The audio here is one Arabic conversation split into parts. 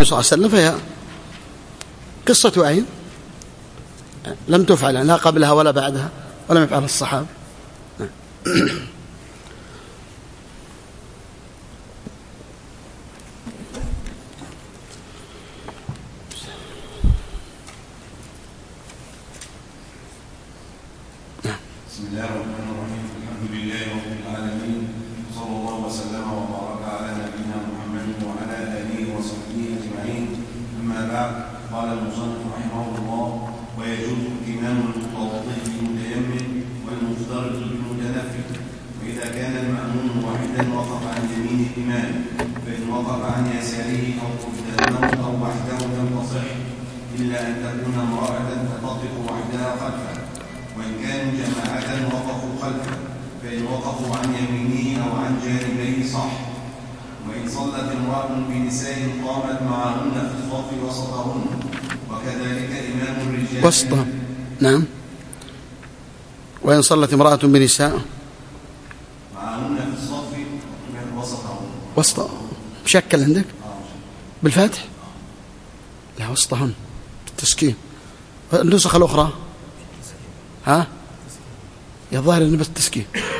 صلى الله عليه وسلم فهي قصة عين لم تفعل لا قبلها ولا بعدها ولم يفعلها الصحابة. بسم الله الرحمن الرحيم. الحمد لله رب العالمين، صلى الله وسلم وبارك على نبينا محمد وعلى آله وصحبه أجمعين. أما بعد، قال المصنف رحمه الله: ويجوز ائتمام المتوضئ بالمتيمم والمفترض بالمتنفل، وإذا كان المأموم واحدا وقف عن يمين الإمام، فإن وقف عن يساره أو قدامه أو وحده لم تصح، إلا أن تكون امرأة فتقف وحدها خلفه، وإن كانوا جماعة وقفوا خلفه، فإن وقفوا عن يمينه أو عن جانبيه صح. وإن صلت امرأة بنساء قامت معهن في الصف وسطهن، وكذلك إمام الرجال وسطهم. نعم. وإن صلت امرأة بنساء معهن في الصف وسطهن. وسط مشكل عندك بالفتح؟ لا، وسطهن بالتسكين. النسخة الأخرى ها يظهر أن بالتسكين.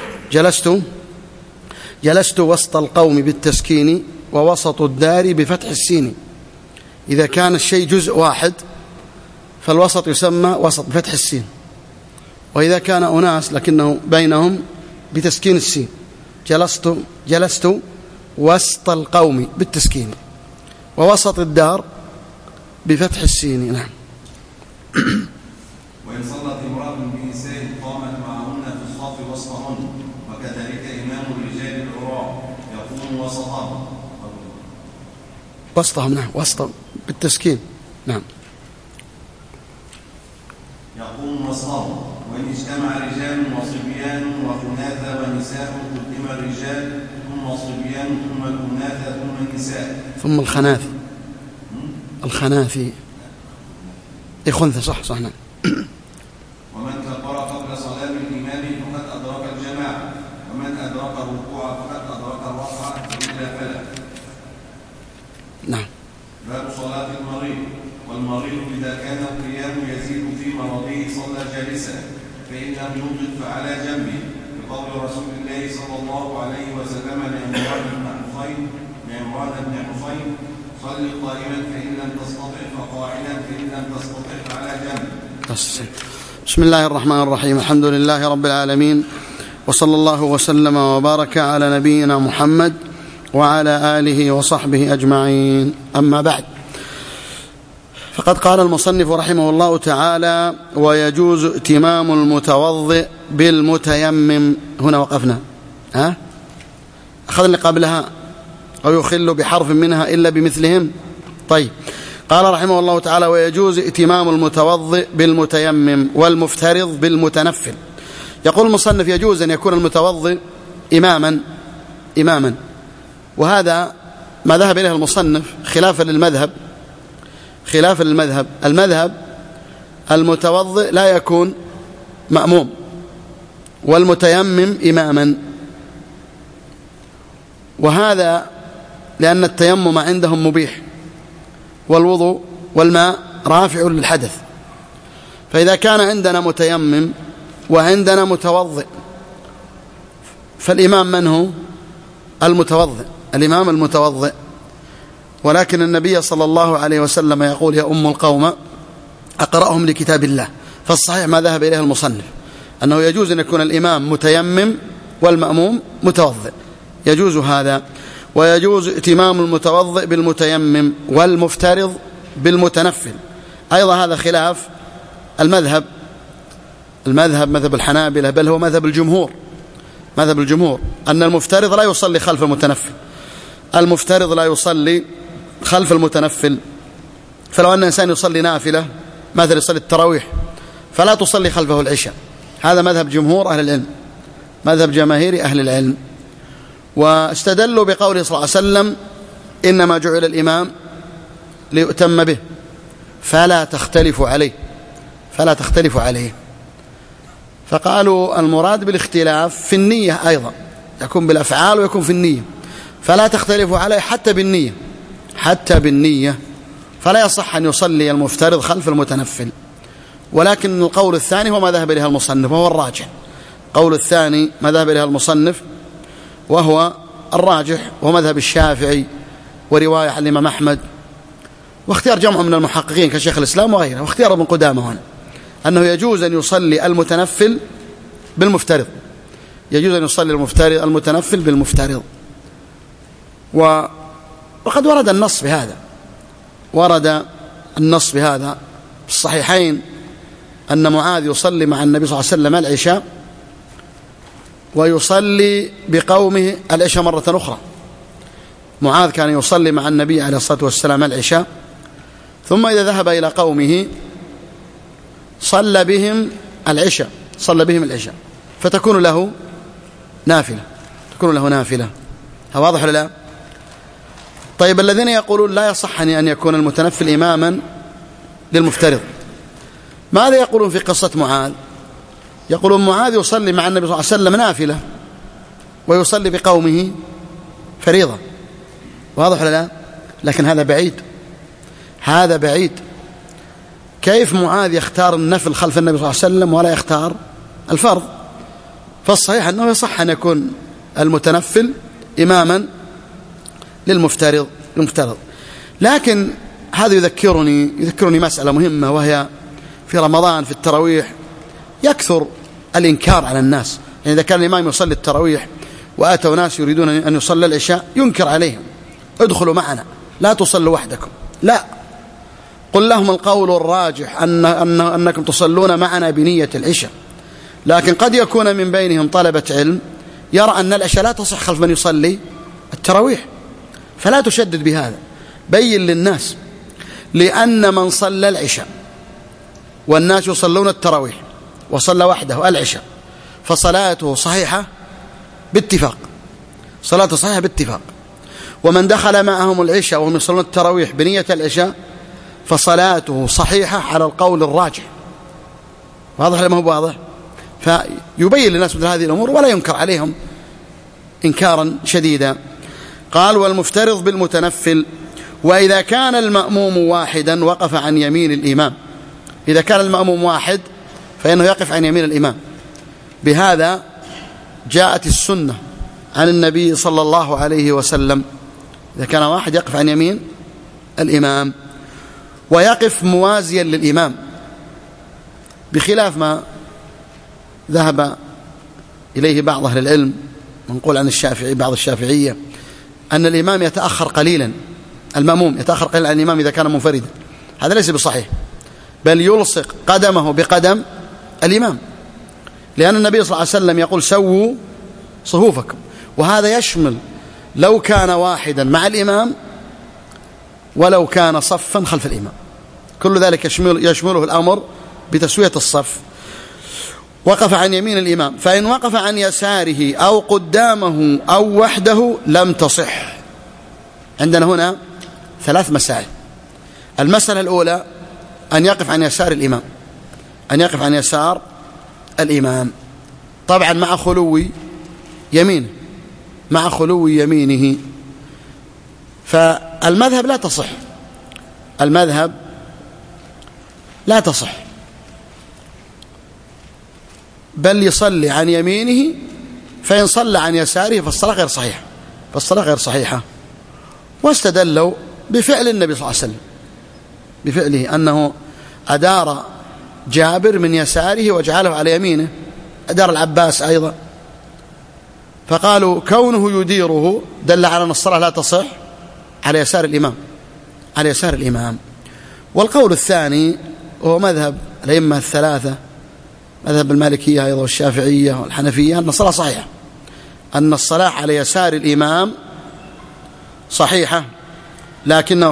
جلست وسط القوم بالتسكين، ووسط الدار بفتح السين. إذا كان الشيء جزء واحد فالوسط يسمى وسط بفتح السين، وإذا كان أناس لكنه بينهم بتسكين السين. جلست وسط القوم بالتسكين، ووسط الدار بفتح السين. نعم. وإن صلت امرأة بنساء قامت معهن في الصف وسطهن، وكذلك إمام الرجال العراة يقوم وسطهم. نعم، وسطهم بالتسكين. نعم. يقوم وسطهم. وإن اجتمع رجال وصبيان وخناثة ونساء قدم الرجال ثم الصبيان ثم الخناثة ثم النساء ثم الخناثي خنثى. صح. نعم. ومن كبر قبل سلام الإمام فقد أدرك الجماعة، ومن أدرك الركوع فقد أدرك الرفع إلا فلا. نعم. باب صلاة المريض. والمريض إذا كان القيام يزيد في مرضه صلى جالسا، فإن لم يطق فعلى جنبه، بقول رسول الله صلى الله عليه وسلم لعمران بن حصين: صل قائما فإن لم تستطع فقاعدا فإن لم تستطع فعلى جنب. بسم الله الرحمن الرحيم. الحمد لله رب العالمين، وصلى الله وسلم وبارك على نبينا محمد وعلى آله وصحبه أجمعين. أما بعد، فقد قال المصنف رحمه الله تعالى: ويجوز ائتمام المتوضئ بالمتيمم. هنا وقفنا. أخذنا قبلها أو يخل بحرف منها إلا بمثلهم. طيب، قال رحمه الله تعالى: ويجوز ائتمام المتوضئ بالمتيمم والمفترض بالمتنفل. يقول المصنف: يجوز أن يكون المتوضئ إماما، وهذا ما ذهب إليه المصنف خلافا للمذهب. المذهب المتوضئ لا يكون مأموم، والمتيمم إماما، وهذا لأن التيمم عندهم مبيح، والوضوء والماء رافع للحدث. فإذا كان عندنا متيمم وعندنا متوضئ، فالإمام من هو؟ الإمام المتوضئ. ولكن النبي صلى الله عليه وسلم يقول: يا أم القوم أقرأهم لكتاب الله. فالصحيح ما ذهب إليه المصنف أنه يجوز أن يكون الإمام متيمم والمأموم متوضئ، يجوز هذا. ويجوز ائتمام المتوضئ بالمتيمم والمفترض بالمتنفل. أيضا هذا خلاف المذهب مذهب الحنابلة، بل هو مذهب الجمهور أن المفترض لا يصلي خلف المتنفل. فلو أن إنسان يصلي نافلة، مثل يصلي التراويح، فلا تصلي خلفه العشاء. هذا مذهب جمهور أهل العلم، مذهب جماهير أهل العلم. واستدلوا بقوله صلى الله عليه وسلم: إنما جعل الإمام ليؤتم به فلا تختلف عليه. فقالوا المراد بالاختلاف في النية أيضا، يكون بالأفعال ويكون في النية، فلا تختلف عليه حتى بالنية. فلا يصح أن يصلي المفترض خلف المتنفل. ولكن القول الثاني هو ما ذهب إليه المصنف وهو الراجح. قول الثاني ما ذهب إليه المصنف وهو الراجح، وهو مذهب الشافعي ورواية عن الإمام أحمد، واختيار جمع من المحققين كشيخ الإسلام وغيره، واختيار ابن قدامة هنا أنه يجوز أن يصلي المتنفل بالمفترض، يجوز أن يصلي المتنفل بالمفترض. وقد ورد النص بهذا، ورد النص بهذا في الصحيحين أن معاذ يصلي مع النبي صلى الله عليه وسلم العشاء ويصلي بقومه العشاء مرة أخرى. معاذ كان يصلي مع النبي عليه الصلاة والسلام العشاء، ثم إذا ذهب إلى قومه صلى بهم العشاء، فتكون له نافلة، واضح ولا لا؟ طيب الذين يقولون لا يصح أن يكون المتنفل إماما للمفترض، ماذا يقولون في قصة معاذ؟ يقولون معاذ يصلي مع النبي صلى الله عليه وسلم نافلة ويصلي بقومه فريضة، واضح ولا لا؟ لكن هذا بعيد. كيف معاذ يختار النفل خلف النبي صلى الله عليه وسلم ولا يختار الفرض؟ فالصحيح أنه يصح أن يكون المتنفل إماما للمفترض. لكن هذا يذكرني مسألة مهمة، وهي في رمضان في التراويح يكثر الإنكار على الناس. يعني إذا كان الإمام يصلي التراويح وآتوا ناس يريدون أن يصلي العشاء ينكر عليهم: ادخلوا معنا، لا تصلوا وحدكم، لا، قل لهم القول الراجح أنكم تصلون معنا بنية العشاء. لكن قد يكون من بينهم طلبة علم يرى أن العشاء لا تصح خلف من يصلي التراويح، فلا تشدد بهذا، بين للناس، لأن من صلى العشاء والناس يصلون التراويح وصلى وحده العشاء فصلاته صحيحة باتفاق، ومن دخل معهم العشاء وهم يصلون التراويح بنية العشاء فصلاته صحيحة على القول الراجح. واضح ولا ما هو واضح؟ فيبين للناس مثل هذه الأمور ولا ينكر عليهم إنكارا شديدا. قال: والمفترض بالمتنفل. وإذا كان المأموم واحدا وقف عن يمين الإمام. إذا كان المأموم واحد فإنه يقف عن يمين الإمام. بهذا جاءت السنة عن النبي صلى الله عليه وسلم، إذا كان واحد يقف عن يمين الإمام ويقف موازيا للإمام، بخلاف ما ذهب إليه بعض أهل العلم، منقول عن الشافعي بعض الشافعية، أن الإمام يتأخر قليلا، المأموم يتأخر قليلا عن الإمام إذا كان منفردا. هذا ليس بصحيح، بل يلصق قدمه بقدم الإمام، لأن النبي صلى الله عليه وسلم يقول: سووا صفوفكم. وهذا يشمل لو كان واحدا مع الإمام ولو كان صفا خلف الإمام، كل ذلك يشمله الأمر بتسوية الصف. وقف عن يمين الإمام، فإن وقف عن يساره أو قدامه أو وحده لم تصح. عندنا هنا 3 مسائل. المسألة الأولى أن يقف عن يسار الإمام، طبعا مع خلو يمينه، فالمذهب لا تصح، بل يصلي عن يمينه، فإن صلى عن يساره فالصلاة غير صحيحة. واستدلوا بفعل النبي صلى الله عليه وسلم، بفعله أنه أدار جابر من يساره وجعله على يمينه، أدار العباس أيضا، فقالوا كونه يديره دل على أن الصلاة لا تصح على يسار الإمام. والقول الثاني هو مذهب الأئمة الثلاثة، مذهب المالكية أيضا والشافعية والحنفية، أن الصلاة صحيحة، أن الصلاة على يسار الإمام صحيحة، لكنه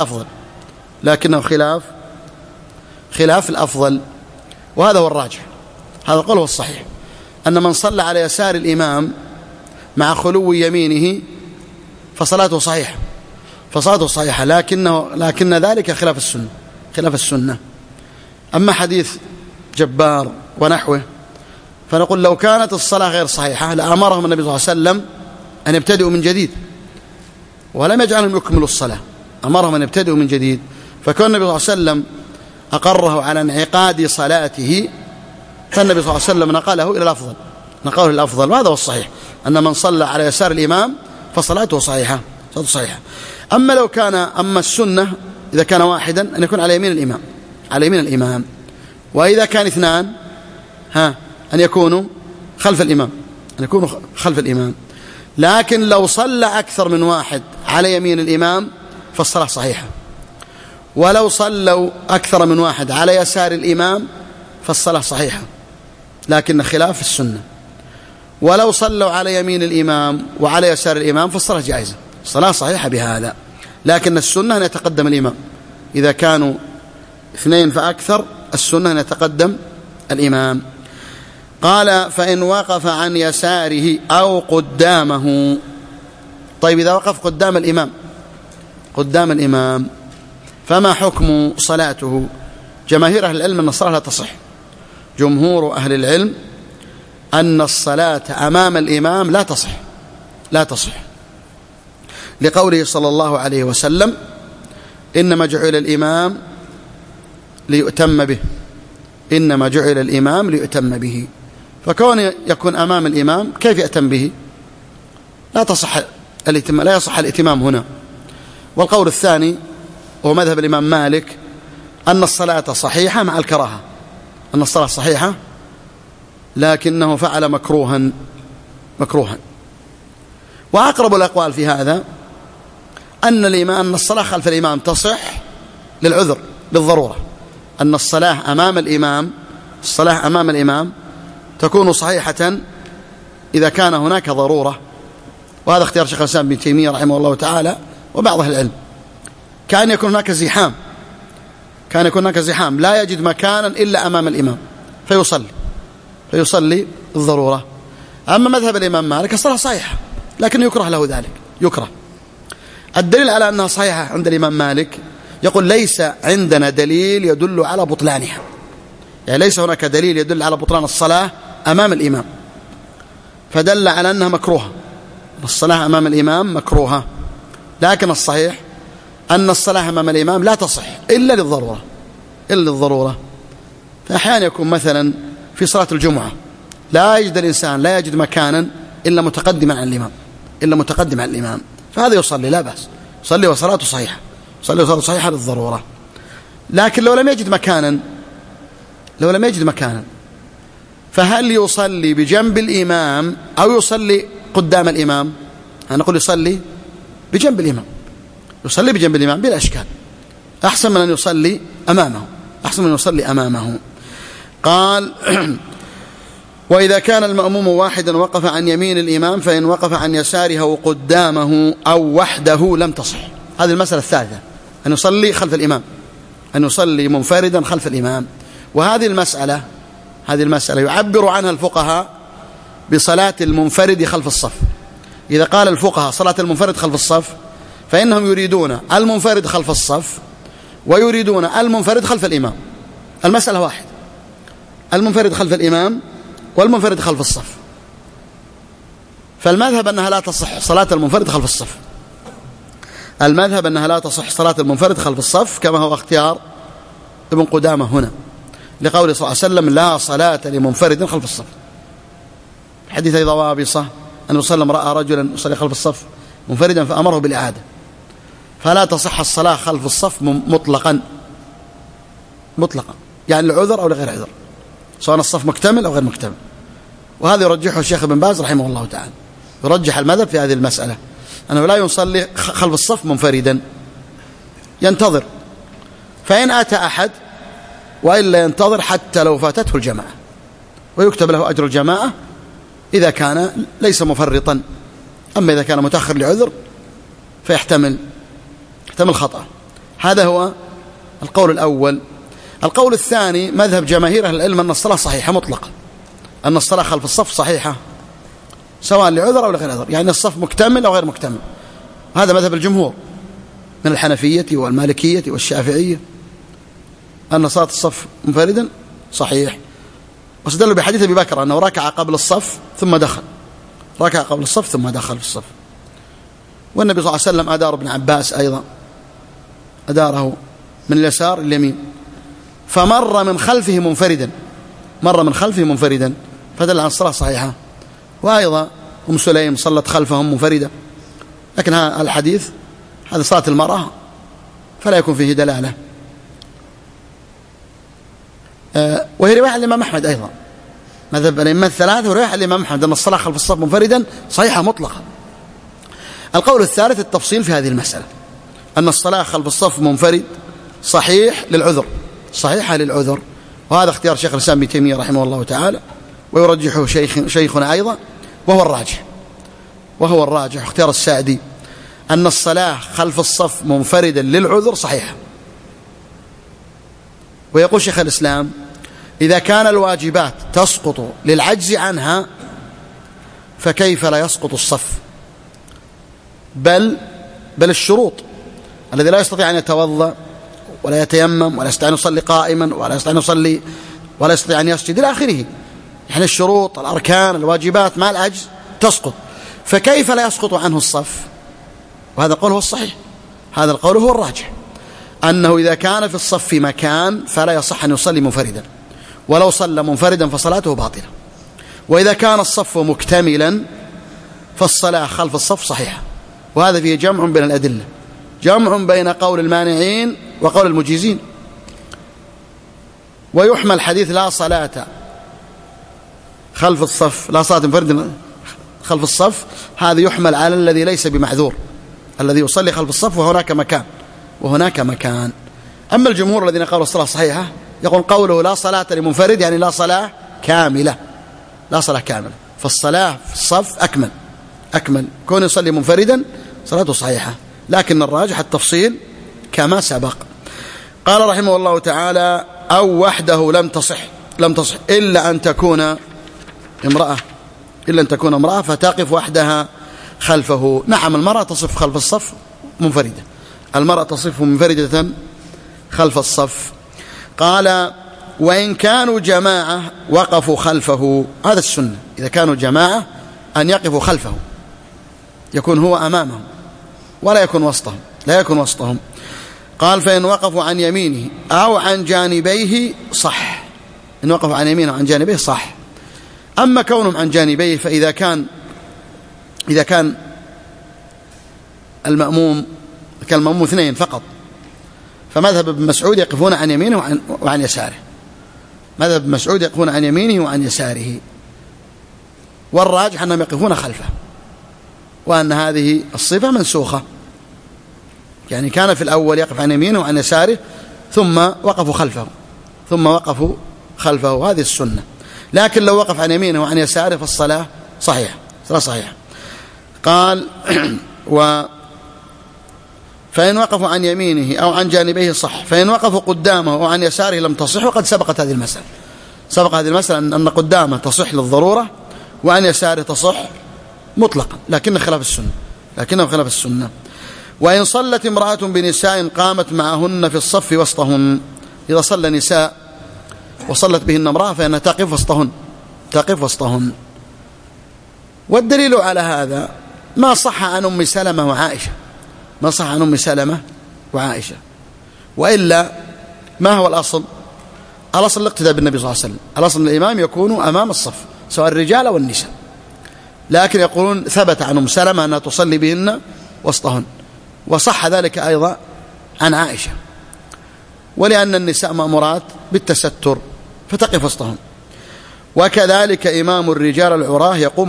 خلاف الأفضل، وهذا هو الراجح. هذا القول هو الصحيح، أن من صلى على يسار الإمام مع خلو يمينه فصلاته صحيحة، لكن ذلك خلاف السنة. أما حديث جبار ونحوه فنقول لو كانت الصلاة غير صحيحة لأمرهم النبي صلى الله عليه وسلم أن يبتدئوا من جديد، ولم يجعلهم يكملوا الصلاة، أمرهم أن يبتدئوا من جديد. فكون النبي صلى الله عليه وسلم أقره على انعقاد صلاته، فالنبي صلى الله عليه وسلم نقله إلى الأفضل، وهذا هو الصحيح، أن من صلى على يسار الإمام فصلاته صحيحة. أما السنة إذا كان واحدا أن يكون على يمين الإمام، وإذا كان اثنان أن يكونوا خلف الإمام. لكن لو صلى أكثر من واحد على يمين الإمام فالصلاة صحيحة، ولو صلوا أكثر من واحد على يسار الإمام فالصلاة صحيحة، لكن خلاف السنة. ولو صلوا على يمين الإمام وعلى يسار الإمام فالصلاة جائزة، الصلاة صحيحة بهذا، لكن السنة أن يتقدم الإمام. إذا كانوا اثنين فأكثر السنة أن يتقدم الإمام. قال: فإن وقف عن يساره أو قدامه. طيب، إذا وقف قدام الإمام فما حكم صلاته؟ جماهير أهل العلم أن الصلاة لا تصح. جمهور أهل العلم أن الصلاة أمام الإمام لا تصح، لقوله صلى الله عليه وسلم: إنما جعل الإمام ليؤتم به. فكون يكون أمام الإمام كيف يأتم به؟ لا يصح الائتمام هنا. والقول الثاني وهو مذهب الإمام مالك أن الصلاة صحيحة مع الكراهة، أن الصلاة صحيحة لكنه فعل مكروها. وأقرب الأقوال في هذا أن الصلاة خلف الإمام تصح للعذر، للضرورة، أن الصلاة أمام الإمام تكون صحيحة إذا كان هناك ضرورة. وهذا اختيار شيخ الإسلام ابن تيمية رحمه الله تعالى وبعض أهل العلم. كان يكون هناك زحام لا يجد مكانا إلا أمام الإمام فيصلي الضرورة. أما مذهب الإمام مالك الصلاة صحيحة لكن يكره له ذلك، الدليل على أنها صحيحة عند الإمام مالك يقول: ليس عندنا دليل يدل على بطلانها، يعني ليس هناك دليل يدل على بطلان الصلاة أمام الإمام، فدل على أنها مكروهة، الصلاة أمام الإمام مكروهة. لكن الصحيح أن الصلاة أمام الإمام لا تصح إلا للضرورة. فأحيانا يكون مثلا في صلاة الجمعة لا يجد مكانا إلا متقدما عن الإمام، فهذا يصلي لا بأس، يصلي وصلاته صحيحة للضرورة. لكن لو لم يجد مكانا فهل يصلي بجنب الإمام أو يصلي قدام الإمام؟ نقول يصلي بجنب الإمام بلا إشكال، أحسن من أن يصلي أمامه. قال: وإذا كان المأموم واحدا وقف عن يمين الإمام، فإن وقف عن يساره أو قدامه أو وحده لم تصح. هذه المسألة الثالثة، أن يصلي خلف الإمام، أن يصلي منفردا خلف الإمام. وهذه المسألة يعبر عنها الفقهاء بصلاة المنفرد خلف الصف. إذا قال الفقهاء صلاة المنفرد خلف الصف فإنهم يريدون المنفرد خلف الصف ويريدون المنفرد خلف الإمام. المسألة واحد، المنفرد خلف الإمام والمنفرد خلف الصف. فالمذهب أنها لا تصح صلاة المنفرد خلف الصف، كما هو اختيار ابن قدامة هنا، لقوله صلى الله عليه وسلم: لا صلاة لمنفرد خلف الصف. حديث أيضا وابصة أنه صلى الله عليه وسلم رأى رجلا يصلي خلف الصف منفردا فأمره بالإعادة. فلا تصح الصلاة خلف الصف مطلقا، يعني لعذر أو لغير عذر، سواء الصف مكتمل أو غير مكتمل. وهذا يرجحه الشيخ ابن باز رحمه الله تعالى، يرجح المذهب في هذه المسألة أنه لا يصلي خلف الصف منفردا، ينتظر، فإن أتى أحد وإلا ينتظر حتى لو فاتته الجماعة، ويكتب له أجر الجماعة إذا كان ليس مفرطا. أما إذا كان متأخر لعذر فيحتمل خطأ. هذا هو القول الأول. القول الثاني مذهب جماهير أهل العلم أن الصلاة صحيحة مطلقا، أن الصلاة خلف الصف صحيحة سواء لعذر أو لغير عذر، يعني الصف مكتمل أو غير مكتمل. هذا مذهب الجمهور من الحنفية والمالكية والشافعية، أن صلاة الصف منفردا صحيح. واستدلوا بحديث أبي بكر أنه ركع قبل الصف ثم دخل في الصف. والنبي صلى الله عليه وسلم أدار ابن عباس أيضا، أداره من اليسار اليمين، فمر من خلفه منفردا فدل عن الصلاة صحيحة. وأيضا أم سليم صلت خلفهم منفردة، لكن هذا الحديث هذا صلاة المرأة فلا يكون فيه دلالة. وهي رواية الإمام أحمد أيضا، مذهب الأئمة الثلاثة، ورواية الإمام أحمد أن الصلاة خلف الصف منفردا صحيحة مطلقة. القول الثالث التفصيل في هذه المسألة، أن الصلاة خلف الصف منفرد صحيحة للعذر، وهذا اختيار شيخ الإسلام ابن تيمية رحمه الله تعالى، ويرجحه شيخنا أيضا، وهو الراجح اختيار السعدي، أن الصلاة خلف الصف منفردا للعذر صحيحة. ويقول شيخ الإسلام: إذا كان الواجبات تسقط للعجز عنها فكيف لا يسقط الصف؟ بل الشروط، الذي لا يستطيع أن يتوضأ ولا يتيمم ولا يستطيع أن يصلي قائما ولا يستطيع أن يصلي ولا يستطيع أن يسجد إلى آخره، يعني الشروط الأركان الواجبات مع العجز تسقط، فكيف لا يسقط عنه الصف؟ وهذا القول هو الصحيح، هذا القول هو الراجح، أنه إذا كان في الصف مكان فلا يصح أن يصلي منفردا، ولو صلى منفردا فصلاته باطلة. وإذا كان الصف مكتملا فالصلاة خلف الصف صحيحة. وهذا فيه جمع بين الأدلة، جمع بين قول المانعين وقول المجيزين. ويحمل حديث لا صلاة خلف الصف، لا صلاة منفرد خلف الصف، هذا يحمل على الذي ليس بمعذور، الذي يصلي خلف الصف وهناك مكان. أما الجمهور الذين قالوا الصلاة صحيحة يقول قوله لا صلاة لمنفرد يعني لا صلاة كاملة، فالصلاة في الصف أكمل، كون يصلي منفردا صلاته صحيحة، لكن الراجح التفصيل كما سبق. قال رحمه الله تعالى: أو وحده لم تصح إلا أن تكون امرأة فتقف وحدها خلفه. نعم، المرأة تصف خلف الصف منفردة، المرأة تصف منفردة خلف الصف. قال: وإن كانوا جماعة وقفوا خلفه. هذا السنة، إذا كانوا جماعة أن يقفوا خلفه، يكون هو أمامهم ولا يكون وسطهم. قال: فإن وقفوا عن يمينه أو عن جانبيه صح. إن وقفوا عن يمينه أو عن جانبيه صح. أما كونهم عن جانبيه فإذا كان المأموم اثنين فقط، فمذهب ابن مسعود يقفون عن يمينه وعن يساره، والراجح أنهم يقفون خلفه، وأن هذه الصفة منسوخة، يعني كان في الأول يقف عن يمينه وعن يساره ثم وقفوا خلفه، هذه السنة. لكن لو وقف عن يمينه وعن يساره فالصلاة صحيحة. قال: فإن وقفوا عن يمينه أو عن جانبيه صح، فإن وقفوا قدامه أو عن يساره لم تصح. وقد سبقت هذه المسألة أن قدامه تصح للضرورة وعن يساره تصح مطلقا، لكنه خلاف السنة. وإن صلت امرأة بنساء قامت معهن في الصف وسطهن. إذا صلى نساء وصلت بهن امرأة فإنها تقف وسطهن. والدليل على هذا ما صح عن أم سلمة وعائشة، وإلا ما هو الأصل الاقتداء بالنبي صلى الله عليه وسلم. الأصل أن الإمام يكون أمام الصف سواء الرجال أو النساء، لكن يقولون ثبت عن أم سلمة أنها تصلي بهن وسطهن، وصح ذلك أيضا عن عائشة، ولأن النساء مأمورات بالتستر فتقف وسطهم. وكذلك إمام الرجال العراه يقوم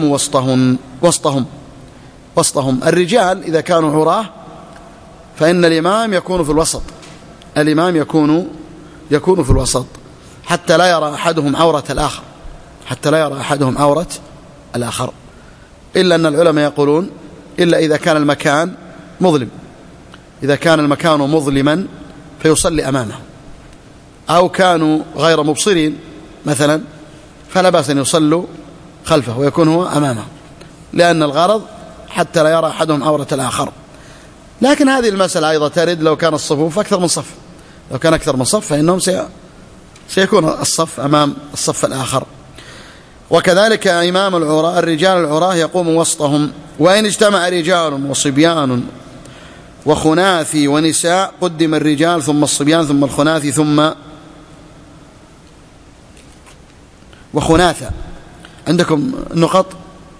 وسطهم. الرجال إذا كانوا عراه فإن الإمام يكون في الوسط، حتى لا يرى أحدهم عورة الآخر، إلا أن العلماء يقولون إلا إذا كان المكان مظلم، إذا كان المكان مظلما فيصلي أمامه، أو كانوا غير مبصرين مثلا فلا بأس أن يصلوا خلفه ويكون هو أمامه، لأن الغرض حتى لا يرى أحدهم عورة الآخر. لكن هذه المسألة أيضا ترد لو كان الصفوف أكثر من صف، فإنهم سيكون الصف أمام الصف الآخر. وكذلك إمام الرجال العراه يقوم وسطهم. وإن اجتمع رجال وصبيان وخناثي ونساء قدم الرجال ثم الصبيان ثم الخناثي ثم وخناثة. عندكم نقط؟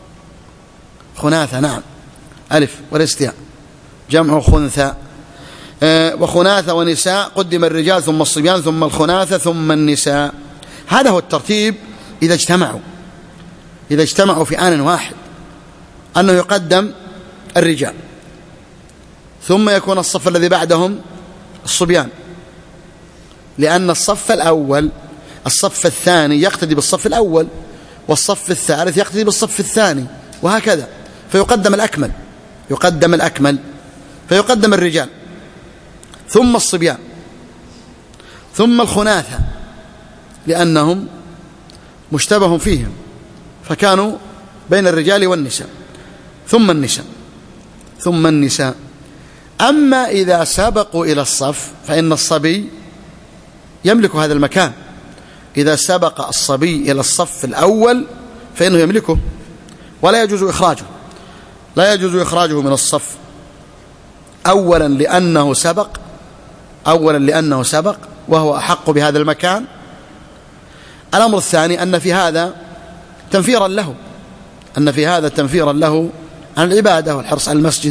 خناثة نعم، ألف والاستياء جمع خنثى. وخناثة ونساء قدم الرجال ثم الصبيان ثم الخناثة ثم النساء. هذا هو الترتيب إذا اجتمعوا في آن واحد، أنه يقدم الرجال ثم يكون الصف الذي بعدهم الصبيان، لأن الصف الثاني يقتدي بالصف الأول، والصف الثالث يقتدي بالصف الثاني، وهكذا. فيقدم الأكمل فيقدم الرجال ثم الصبيان ثم الخناثة، لأنهم مشتبه فيهم فكانوا بين الرجال والنساء، ثم النساء. أما إذا سبقوا إلى الصف فإن الصبي يملك هذا المكان. إذا سبق الصبي إلى الصف الأول فإنه يملكه ولا يجوز إخراجه من الصف، أولا لأنه سبق وهو أحق بهذا المكان. الأمر الثاني أن في هذا تنفيرا له عن العبادة والحرص على المسجد.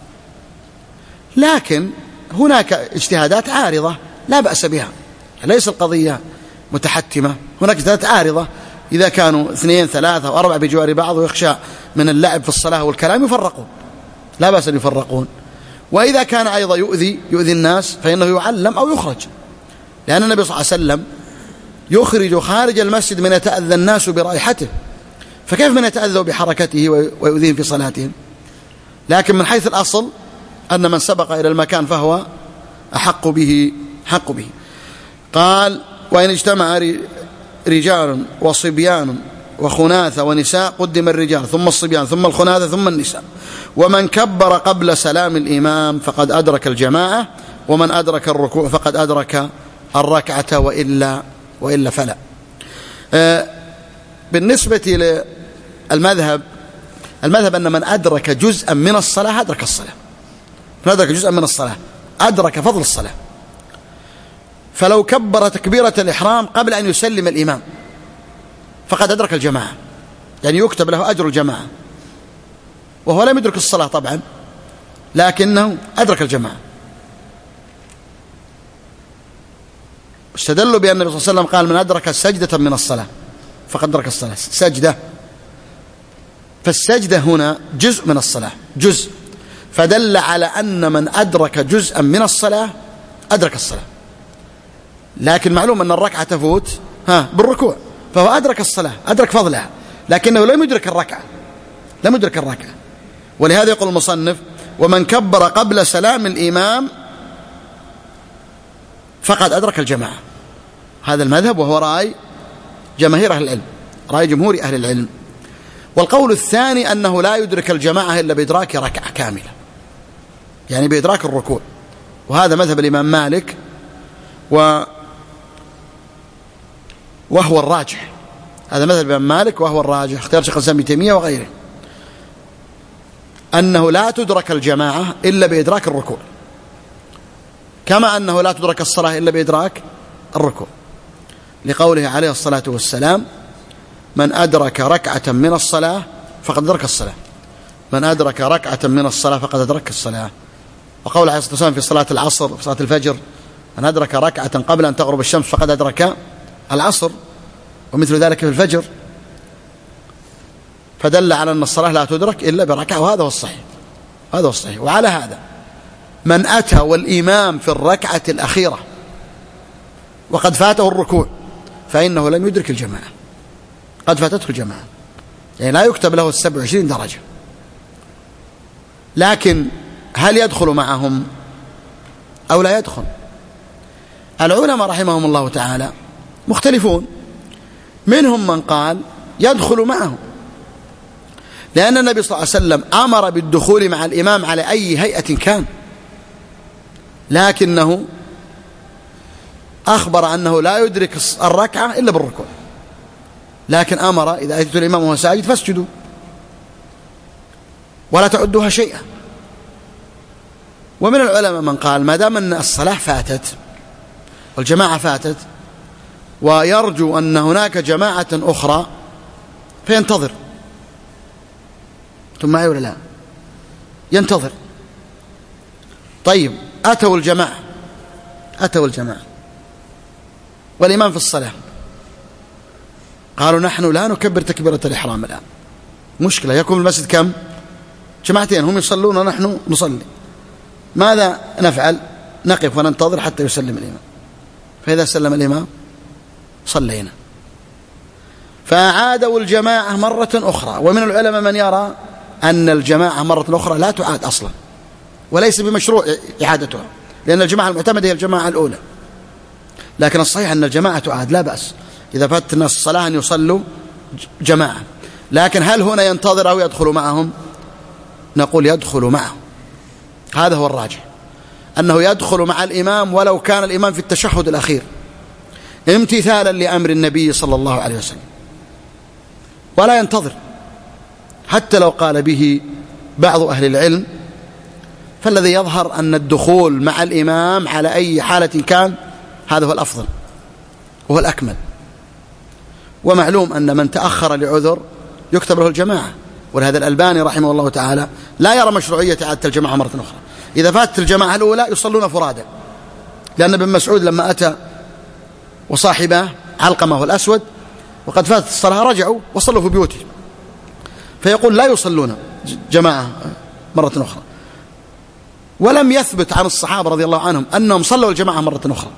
لكن هناك اجتهادات عارضة لا بأس بها، ليس القضية متحتمة. هناك اجتهادات عارضة، إذا كانوا 2 3 و4 بجوار بعض ويخشى من اللعب في الصلاة والكلام يفرقون، لا بأس أن يفرقون. وإذا كان أيضا يؤذي الناس فإنه يعلم أو يخرج، لأن النبي صلى الله عليه وسلم يخرج خارج المسجد من يتأذى الناس برائحته، فكيف من يتأذوا بحركته ويؤذيهم في صلاتهم؟ لكن من حيث الأصل أن من سبق إلى المكان فهو أحق به. قال: وإن اجتمع رجال وصبيان وخناثة ونساء قدم الرجال ثم الصبيان ثم الخناثة ثم النساء. ومن كبر قبل سلام الإمام فقد أدرك الجماعة، ومن أدرك الركوع فقد أدرك الركعة وإلا فلا. بالنسبة للمذهب أن من أدرك جزءا من الصلاة أدرك الصلاة، أدرك فضل الصلاة. فلو كبر تكبيرة الإحرام قبل أن يسلم الإمام فقد أدرك الجماعة، يعني يكتب له أجر الجماعة، وهو لم يدرك الصلاة طبعا، لكنه أدرك الجماعة. استدلوا بأن النبي صلى الله عليه وسلم قال: من أدرك سجدة من الصلاة فقد أدرك الصلاة، سجدة. فالسجدة هنا جزء من الصلاة، جزء، فدل على أن من أدرك جزءا من الصلاة أدرك الصلاة. لكن معلوم أن الركعة تفوت بالركوع، فهو أدرك الصلاة، أدرك فضلها، لكنه لم يدرك الركعة. ولهذا يقول المصنف: ومن كبر قبل سلام الإمام فقد أدرك الجماعة. هذا المذهب وهو رأي جماهير أهل العلم، رأي جمهور أهل العلم. والقول الثاني أنه لا يدرك الجماعة إلا بإدراك ركعة كاملة، يعني بإدراك الركوع، وهذا مذهب الإمام مالك وهو الراجح. هذا مذهب الإمام مالك وهو الراجح، اختيار شيخ الإسلام ابن تيمية وغيره، أنه لا تدرك الجماعة إلا بإدراك الركوع، كما أنه لا تدرك الصلاة إلا بإدراك الركوع، لقوله عليه الصلاة والسلام: من أدرك ركعة من الصلاة فقد أدرك الصلاة، من أدرك ركعة من الصلاة فقد أدرك الصلاة. وقول عليه الصلاة والسلام في صلاة العصر، في صلاة الفجر: من أدرك ركعة قبل أن تغرب الشمس فقد أدرك العصر، ومثل ذلك في الفجر. فدل على أن الصلاة لا تدرك إلا بركعة، وهذا هو الصحيح. وعلى هذا من أتى والإمام في الركعة الأخيرة وقد فاته الركوع فإنه لم يدرك الجماعة، قد فاتته الجماعة، يعني لا يكتب له 27 درجة. لكن هل يدخل معهم أو لا يدخل؟ العلماء رحمهم الله تعالى مختلفون، منهم من قال يدخل معهم، لأن النبي صلى الله عليه وسلم أمر بالدخول مع الإمام على أي هيئة كان، لكنه أخبر أنه لا يدرك الركعة إلا بالركوع، لكن أمر: إذا أتيت الإمام وهو ساجد فاسجدوا ولا تعدوها شيئا. ومن العلماء من قال ما دام أن الصلاة فاتت والجماعة فاتت ويرجو أن هناك جماعة أخرى فينتظر. ثم معي ولا لا؟ ينتظر. طيب أتوا الجماعة والإمام في الصلاة، قالوا نحن لا نكبر تكبيرة الإحرام الآن، مشكلة، يكون المسجد كم؟ جماعتين، هم يصلون ونحن نصلي، ماذا نفعل؟ نقف وننتظر حتى يسلم الإمام، فإذا سلم الإمام صلينا. فأعادوا الجماعة مرة أخرى. ومن العلماء من يرى أن الجماعة مرة أخرى لا تعاد أصلا، وليس بمشروع إعادتها، لأن الجماعة المعتمدة هي الجماعة الأولى، لكن الصحيح أن الجماعة تعاد لا بأس إذا فات الناس الصلاة أن يصلوا جماعة. لكن هل هنا ينتظر أو يدخل معهم؟ نقول يدخل معهم، هذا هو الراجح، أنه يدخل مع الإمام ولو كان الإمام في التشهد الأخير امتثالا لأمر النبي صلى الله عليه وسلم، ولا ينتظر حتى لو قال به بعض أهل العلم. فالذي يظهر أن الدخول مع الإمام على أي حالة كان هذا هو الأفضل وهو الأكمل. ومعلوم أن من تأخر لعذر يكتب له الجماعة، ولهذا الألباني رحمه الله تعالى لا يرى مشروعية إعادة الجماعة مرة أخرى. إذا فاتت الجماعة الأولى يصلون فرادى، لأن ابن مسعود لما أتى وصاحبه علقمة والأسود وقد فاتت الصلاة رجعوا وصلوا في بيوتهم، فيقول لا يصلون جماعة مرة أخرى. ولم يثبت عن الصحابة رضي الله عنهم أنهم صلوا الجماعة مرة أخرى.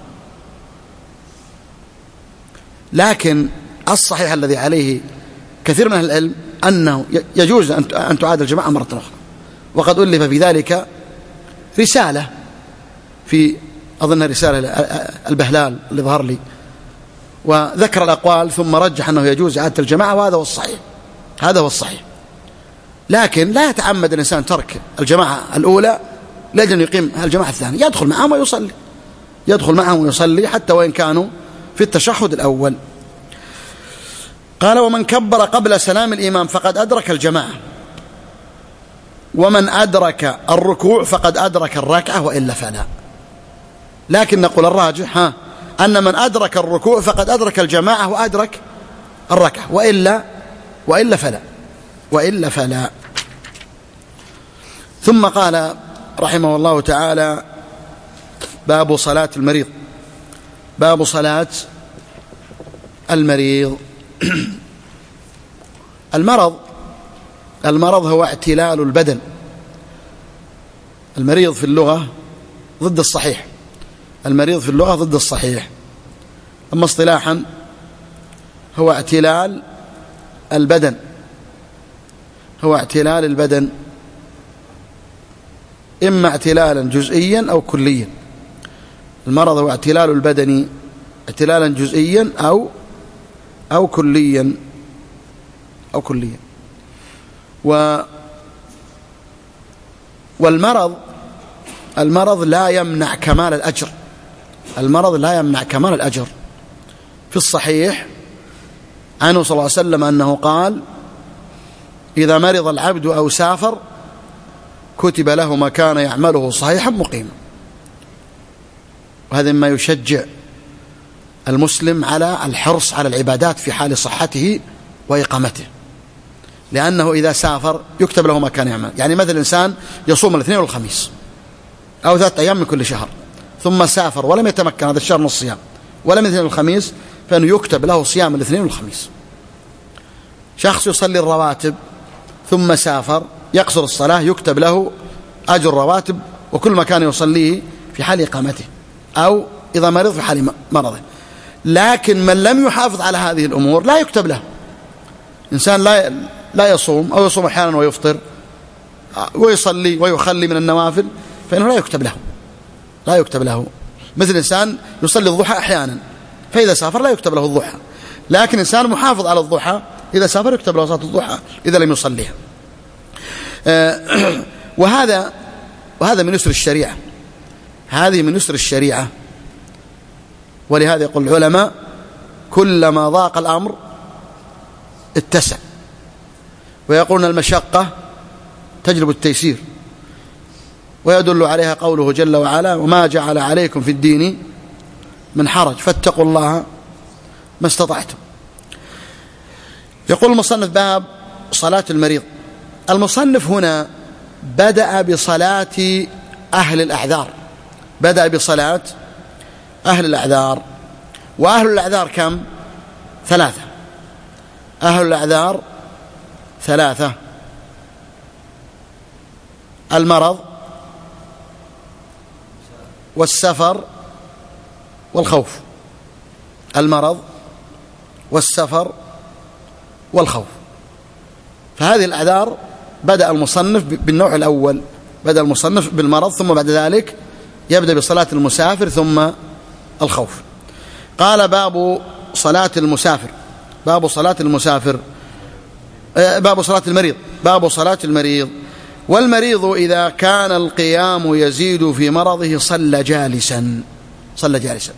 لكن الصحيح الذي عليه كثير من أهل العلم أنه يجوز أن تعاد الجماعة مرة أخرى. وقد ألف في ذلك رسالة، في أظن رسالة البهلال اللي ظهر لي، وذكر الأقوال ثم رجح أنه يجوز إعادة الجماعة، وهذا هو الصحيح، هذا هو الصحيح. لكن لا يتعمد الإنسان ترك الجماعة الأولى لأجل أن يقيم الجماعة الثانية، يدخل معهم ويصلي حتى وإن كانوا في التشهد الأول. قال ومن كبر قبل سلام الإمام فقد أدرك الجماعة، ومن أدرك الركوع فقد أدرك الركعة وإلا فلا. لكن نقول الراجح أن من أدرك الركوع فقد أدرك الجماعة وأدرك الركعة، وإلا فلا. ثم قال رحمه الله تعالى باب صلاة المريض. باب صلاة المريض. المرض هو اعتلال البدن. المريض في اللغة ضد الصحيح، المريض في اللغة ضد الصحيح. أما اصطلاحا هو اعتلال البدن، هو اعتلال البدن، إما اعتلالا جزئيا أو كليا. المرض هو اعتلال البدن اعتلالا جزئيا أو كليا والمرض لا يمنع كمال الأجر. المرض لا يمنع كمال الأجر. في الصحيح عنه صلى الله عليه وسلم أنه قال إذا مرض العبد أو سافر كتب له ما كان يعمله صحيحا مقيما. وهذا مما يشجع المسلم على الحرص على العبادات في حال صحته وإقامته، لأنه إذا سافر يكتب له ما كان يعمل. يعني مثل الإنسان يصوم الاثنين والخميس أو 3 أيام من كل شهر، ثم سافر ولم يتمكن هذا الشهر من الصيام ولا من الاثنين والخميس، فإنه يكتب له صيام الاثنين والخميس. شخص يصلي الرواتب ثم سافر يقصر الصلاة يكتب له أجر الرواتب وكل ما كان يصليه في حال إقامته أو إذا مرض في حال مرضه. لكن من لم يحافظ على هذه الأمور لا يكتب له. إنسان لا يصوم أو يصوم أحيانا ويفطر ويصلي ويخلي من النوافل، فإنه لا يكتب له. مثل إنسان يصلي الضحى أحيانا، فإذا سافر لا يكتب له الضحى. لكن إنسان محافظ على الضحى إذا سافر يكتب له صلاة الضحى إذا لم يصليها. وهذا من يسر الشريعة، هذه من يسر الشريعة. ولهذا يقول العلماء كلما ضاق الأمر اتسع، ويقولون المشقة تجلب التيسير. ويدل عليها قوله جل وعلا: وما جعل عليكم في الدين من حرج فاتقوا الله ما استطعتم. يقول المصنف: باب صلاة المريض. المصنف هنا بدأ بصلاة أهل الأعذار، بدأ بصلاة أهل الأعذار. وأهل الأعذار كم؟ 3. أهل الأعذار 3: المرض والسفر والخوف. المرض والسفر والخوف. فهذه الأعذار بدأ المصنف بالنوع الأول، بدأ المصنف بالمرض، ثم بعد ذلك يبدأ بصلاة المسافر ثم الخوف. قال: باب صلاة المسافر. باب صلاة المسافر، باب صلاة المريض. باب صلاة المريض. والمريض إذا كان القيام يزيد في مرضه صلى جالسا. صلى جالسا.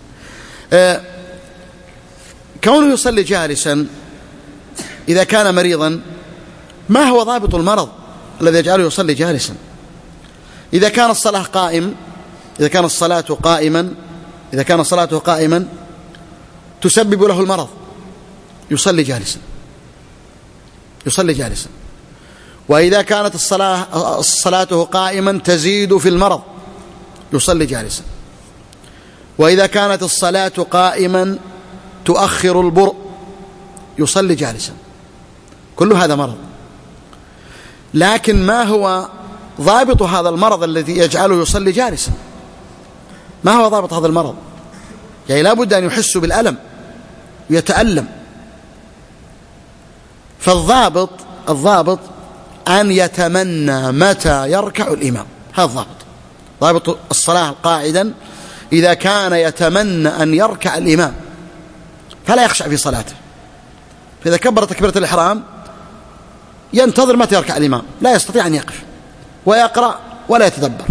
كونه يصلي جالسا إذا كان مريضا، ما هو ضابط المرض الذي يجعله يصلي جالسا؟ إذا كان الصلاة قائم، إذا كان الصلاة قائما، إذا كان صلاته قائما تسبب له المرض، يصلي جالسا، يصلي جالسا. وإذا كانت صلاته قائما تزيد في المرض، يصلي جالسا. وإذا كانت الصلاة قائما تؤخر البرء، يصلي جالسا. كل هذا مرض. لكن ما هو ضابط هذا المرض الذي يجعله يصلي جالسا؟ ما هو ضابط هذا المرض؟ يعني لا بد أن يحس بالألم ويتألم. فالضابط أن يتمنى متى يركع الإمام. هذا الضابط. ضابط الصلاة قاعدا إذا كان يتمنى أن يركع الإمام فلا يخشع في صلاته. فإذا كبر تكبيرة الإحرام ينتظر متى يركع الإمام، لا يستطيع أن يقف ويقرأ ولا يتدبر.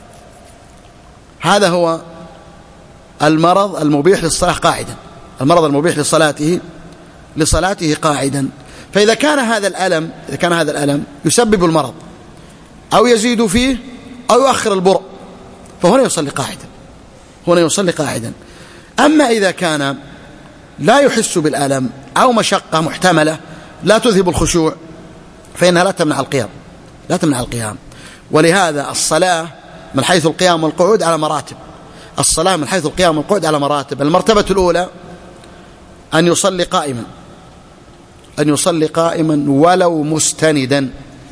هذا هو المرض المبيح للصلاة قاعدا، المرض المبيح لصلاته قاعدا. فإذا كان هذا الألم يسبب المرض أو يزيد فيه أو يؤخر البرء، فهنا يصلي قاعدا. أما إذا كان لا يحس بالألم أو مشقة محتملة لا تذهب الخشوع، فإنها لا تمنع القيام. ولهذا الصلاة من حيث القيام والقعود على مراتب. الصلاة من حيث القيام والقعود على مراتب. المرتبة الأولى أن يصلي قائما ولو مستندا،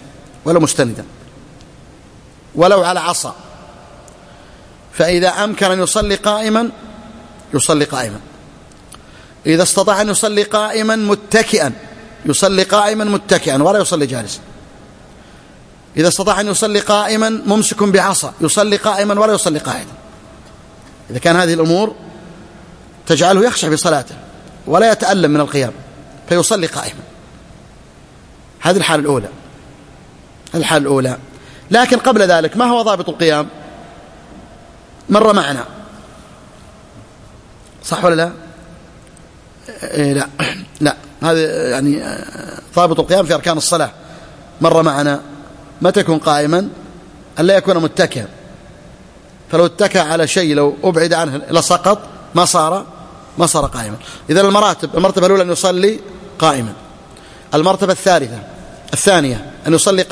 ولو على عصا. فإذا أمكن أن يصلي قائما يصلي قائما. إذا استطاع أن يصلي قائما متكئا يصلي قائما متكئا ولا يصلي جالسا. إذا استطاع أن يصلي قائما ممسك بعصا يصلي قائما ولا يصلي قاعدا. إذا كان هذه الأمور تجعله يخشع في صلاته ولا يتألم من القيام فيصلي قائما. هذه الحالة الأولى. لكن قبل ذلك ما هو ضابط القيام؟ مر معنا، صح ولا لا؟ لا هذا يعني ضابط القيام في أركان الصلاة مر معنا. متى يكون قائما؟ أن لا يكون متكئا، فلو اتكى على شيء لو أبعد عنه لسقط ما صار قائما. إذا المرتبة الأولى أن يصلي قائما. المرتبة الثانية أن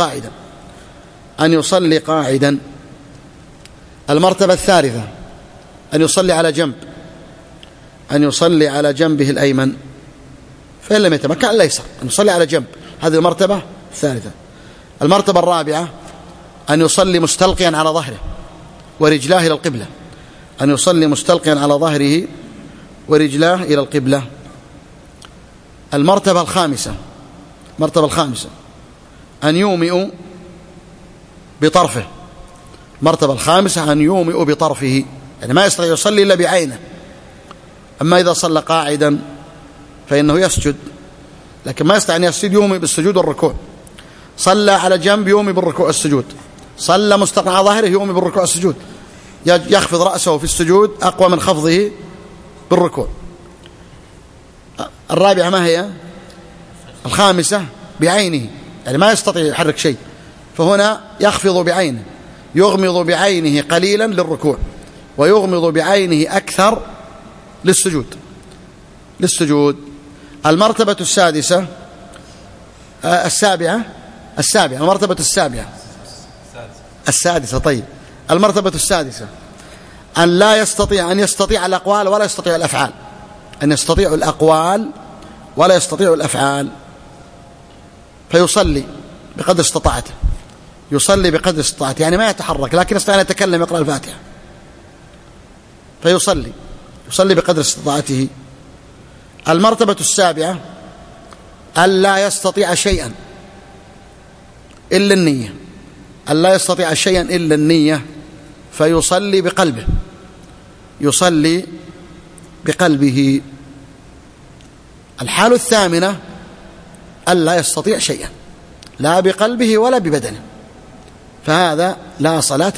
يصلي قاعدا. المرتبة الثالثة أن يصلي على جنبه الأيمن، فإن لم يتمكن على الأيسر أن يصلي على جنب. هذه المرتبة الثالثة. المرتبة الرابعة أن يصلي مستلقيا على ظهره ورجلاه إلى القبلة. أن يصلي مستلقيا على ظهره ورجلاه إلى القبلة. المرتبة الخامسة أن يومئ بطرفه. المرتبة الخامسة أن يومئ بطرفه، يعني ما يستطيع يصلي إلا بعينه. أما إذا صلى قاعدا فإنه يسجد، لكن ما يستطيع أن يسجد يومئ بالسجود والركوع. صلى على جنب يومئ بالركوع والسجود، صلى مستقيم على ظهره يومئ بالركوع والسجود، يخفض رأسه في السجود أقوى من خفضه بالركوع. الرابعة ما هي؟ الخامسة بعينه، يعني ما يستطيع يحرك شيء، فهنا يخفض بعينه. يغمض بعينه قليلا للركوع ويغمض بعينه أكثر للسجود. المرتبة السادسة. طيب، المرتبة السادسة أن لا يستطيع أن يستطيع الأقوال ولا يستطيع الأفعال، أن يستطيع الأقوال ولا يستطيع الأفعال، فيصلي بقدر استطاعته، يعني ما يتحرك لكن يستطيع أن يتكلم يقرأ الفاتحة، فيصلي بقدر استطاعته. المرتبة السابعة أن لا يستطيع شيئا إلا النية، فيصلي بقلبه. الحال الثامنة أن لا يستطيع شيئا لا بقلبه ولا ببدنه، فهذا لا صلاة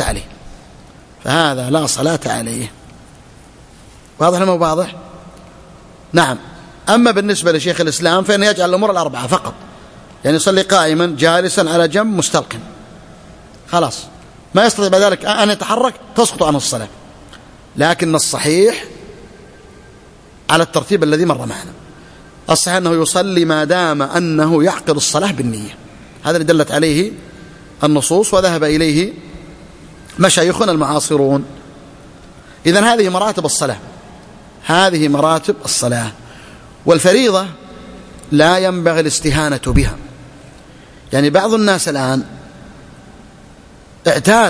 عليه. واضح ولا مو واضح؟ نعم. أما بالنسبة لشيخ الإسلام فإنه يجعل الأمور الأربعة فقط، يعني يصلي قائما جالسا على جنب مستلقٍ، خلاص ما يستطيع بذلك أن يتحرك تسقط عنه الصلاة. لكن الصحيح على الترتيب الذي مر معنا، الصحيح أنه يصلي ما دام أنه يعقد الصلاة بالنية، هذا اللي دلت عليه النصوص وذهب إليه مشايخنا المعاصرون. إذن هذه مراتب الصلاة. والفريضة لا ينبغي الاستهانة بها. يعني بعض الناس الآن اعتاد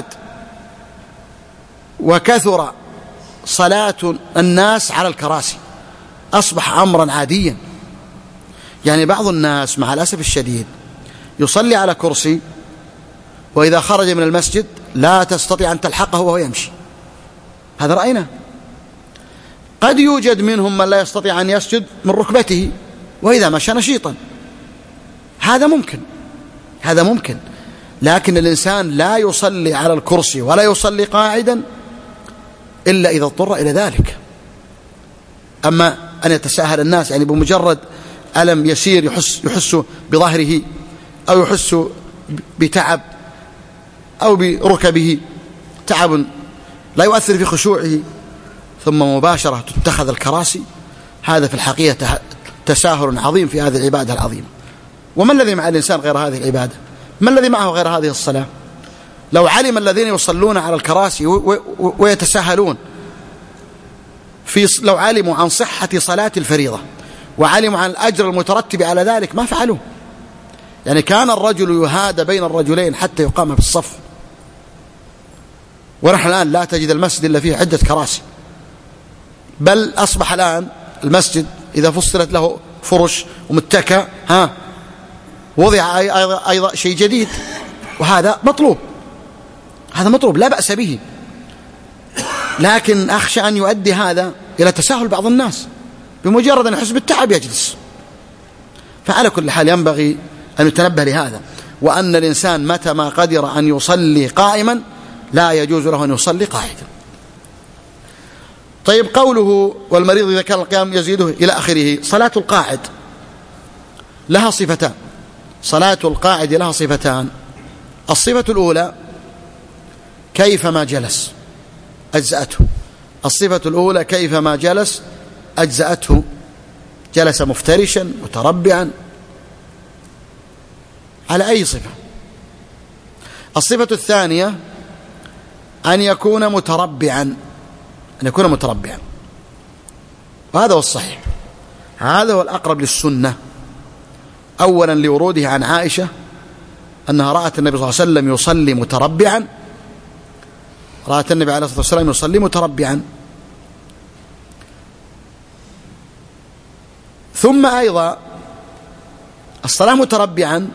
وكثر صلاة الناس على الكراسي، أصبح أمرا عاديا. يعني بعض الناس مع الأسف الشديد يصلي على كرسي، وإذا خرج من المسجد لا تستطيع أن تلحقه وهو يمشي، هذا رأينا. قد يوجد منهم من لا يستطيع أن يسجد من ركبته وإذا مشى نشيطا، هذا ممكن. لكن الإنسان لا يصلي على الكرسي ولا يصلي قاعدا إلا إذا اضطر إلى ذلك. أما أن يتساهل الناس يعني بمجرد ألم يسير يحس بظهره أو يحس بتعب أو بركبه تعب لا يؤثر في خشوعه ثم مباشرة تتخذ الكراسي، هذا في الحقيقة تساهل عظيم في هذه العبادة العظيمة. وما الذي مع الإنسان غير هذه العبادة؟ ما الذي معه غير هذه الصلاة؟ لو علم الذين يصلون على الكراسي ويتساهلون لو علموا عن صحة صلاة الفريضة وعلموا عن الأجر المترتب على ذلك ما فعلوه. يعني كان الرجل يهادى بين الرجلين حتى يقام في الصف، ونحن الآن لا تجد المسجد إلا فيه عدة كراسي، بل أصبح الآن المسجد إذا فصلت له فرش ومتكى وضع أيضا شيء جديد، وهذا مطلوب، لا بأس به. لكن أخشى أن يؤدي هذا إلى تساهل بعض الناس، بمجرد أن يحس بالتعب يجلس. فعلى كل حال ينبغي أن يتنبه لهذا، وأن الإنسان متى ما قدر أن يصلي قائما لا يجوز له أن يصلي قاعدا. طيب، قوله والمريض إذا كان القيام يزيده إلى آخره. صلاة القاعد لها صفتان. الصفة الأولى كيفما جلس أجزأته، جلس مفترشا متربعا على أي صفة. الصفة الثانية أن يكون متربعا، وهذا هو الصحيح، هذا هو الأقرب للسنة. أولا لوروده عن عائشة أنها رأت النبي صلى الله عليه وسلم يصلي متربعا، رأت النبي عليه الصلاة والسلام يصلي متربعا. ثم أيضا الصلاة متربعا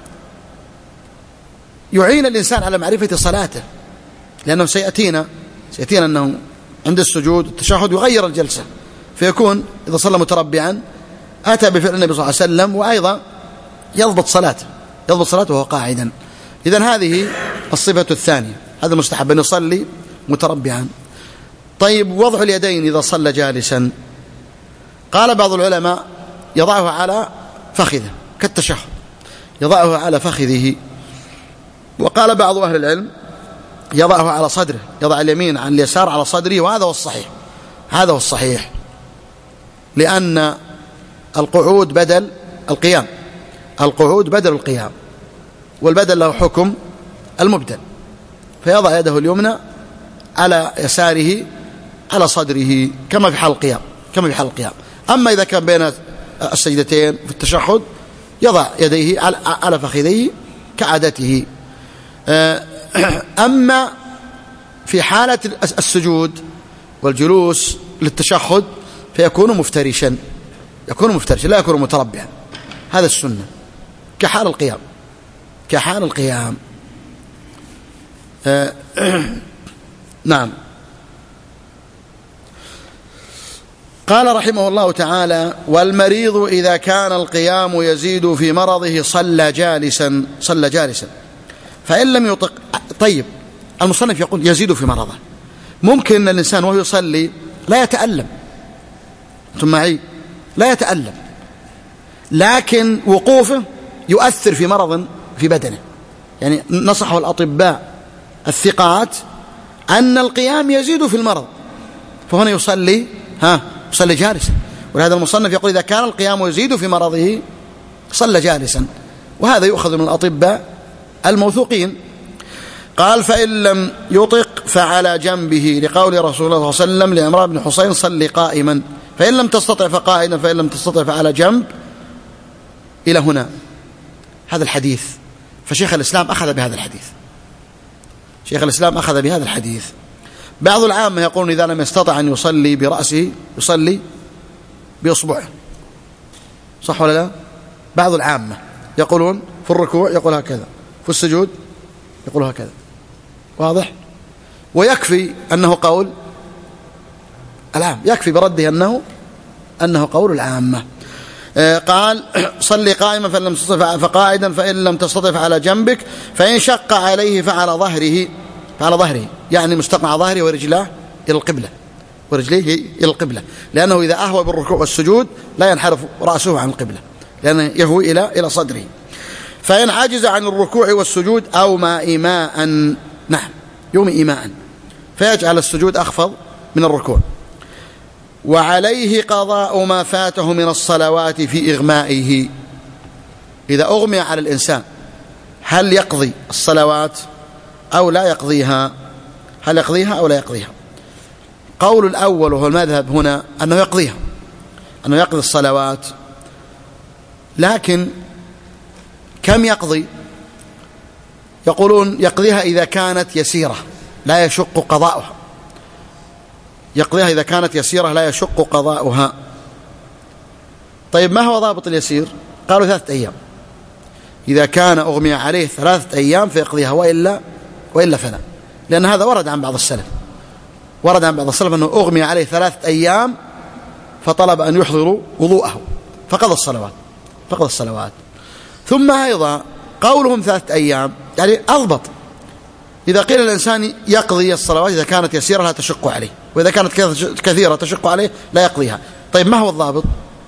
يعين الإنسان على معرفة صلاته، لأنه سيأتينا أنه عند السجود التشهد يغير الجلسة، فيكون إذا صلى متربعا أتى بفعل النبي صلى الله عليه وسلم، وأيضا يضبط صلاته وهو قاعدا. إذن هذه الصفة الثانية، هذا مستحب أن يصلي متربعا. طيب، وضع اليدين إذا صلى جالسا، قال بعض العلماء يضعه على فخذه كالتشهد، يضعه على فخذه. وقال بعض أهل العلم يضعه على صدره، يضع اليمين عن اليسار على صدره، وهذا هو الصحيح، هذا هو الصحيح، لأن القعود بدل القيام، القعود بدل القيام، والبدل له حكم المبدل، فيضع يده اليمنى على يساره على صدره كما في حال القيام، كما في حال القيام. أما إذا كان بين السجدتين في التشهد يضع يديه على فخذيه كعادته. أما في حالة السجود والجلوس للتشهد فيكون مفترشا، يكون مفترشا لا يكون متربعا، هذا السنة كحال القيام، كحال القيام. نعم. قال رحمه الله تعالى: والمريض إذا كان القيام يزيد في مرضه صلى جالسا، صلى جالسا فإن لم يطق. طيب المصنف يقول يزيد في مرضه، ممكن أن الإنسان وهو يصلي لا يتألم، أنتم معي، لا يتألم، لكن وقوفه يؤثر في مرض في بدنه. يعني نصحه الأطباء الثقات أن القيام يزيد في المرض، فهنا يصلي يصلي جالسا. ولهذا المصنف يقول إذا كان القيام يزيد في مرضه صلى جالسا، وهذا يؤخذ من الأطباء الموثوقين. قال: فإن لم يطق فعلى جنبه، لقول رسول الله صلى الله عليه وسلم لعمران بن حسين: صل قائما، فإن لم تستطع فقائدا، فإن لم تستطع فعلى جنب، إلى هنا هذا الحديث. فشيخ الإسلام أخذ بهذا الحديث، شيخ الإسلام أخذ بهذا الحديث. بعض العامة يقولون إذا لم يستطع أن يصلي برأسه يصلي بإصبعه، صح ولا لا؟ بعض العامة يقولون في الركوع يقول هكذا، في السجود يقول هكذا، واضح؟ ويكفي أنه قول العام، يكفي برده أنه قول العامة. قال: صلي قائما فإن لم تستطع فقاعدا، فإن لم تستطع فعلى جنبك، فإن شق عليه فعلى ظهره، فعلى ظهره يعني مستقع ظهره ورجلاه إلى القبلة، ورجليه إلى القبلة، لأنه إذا أهوى بالركوع والسجود لا ينحرف رأسه عن القبلة، لأنه يهوي إلى صدره. فإن عجز عن الركوع والسجود أومى إيماء، نعم يومي إيماء، فيجعل السجود أخفض من الركوع. وعليه قضاء ما فاته من الصلوات في إغمائه، إذا أغمي على الإنسان هل يقضي الصلوات أو لا يقضيها؟ هل يقضيها أو لا يقضيها؟ قول الأول وهو المذهب هنا أنه يقضيها، أنه يقضي الصلوات، لكن كم يقضي؟ يقولون يقضيها إذا كانت يسيرة لا يشق قضاؤها، يقضيها إذا كانت يسيرة لا يشق قضاؤها. طيب ما هو ضابط اليسير؟ قالوا 3 أيام، إذا كان أغمي عليه 3 أيام فيقضيها، وإلا فلا، لأن هذا ورد عن بعض السلف، ورد عن بعض السلف أنه أغمي عليه 3 أيام فطلب أن يحضروا وضوءه فقضى الصلوات. ثم أيضا قولهم 3 أيام يعني أضبط، إذا قيل الإنسان يقضي الصلوات إذا كانت يسيرة لا تشق عليه، وإذا كانت كثيرة تشق عليه لا يقضيها. طيب ما هو الضابط؟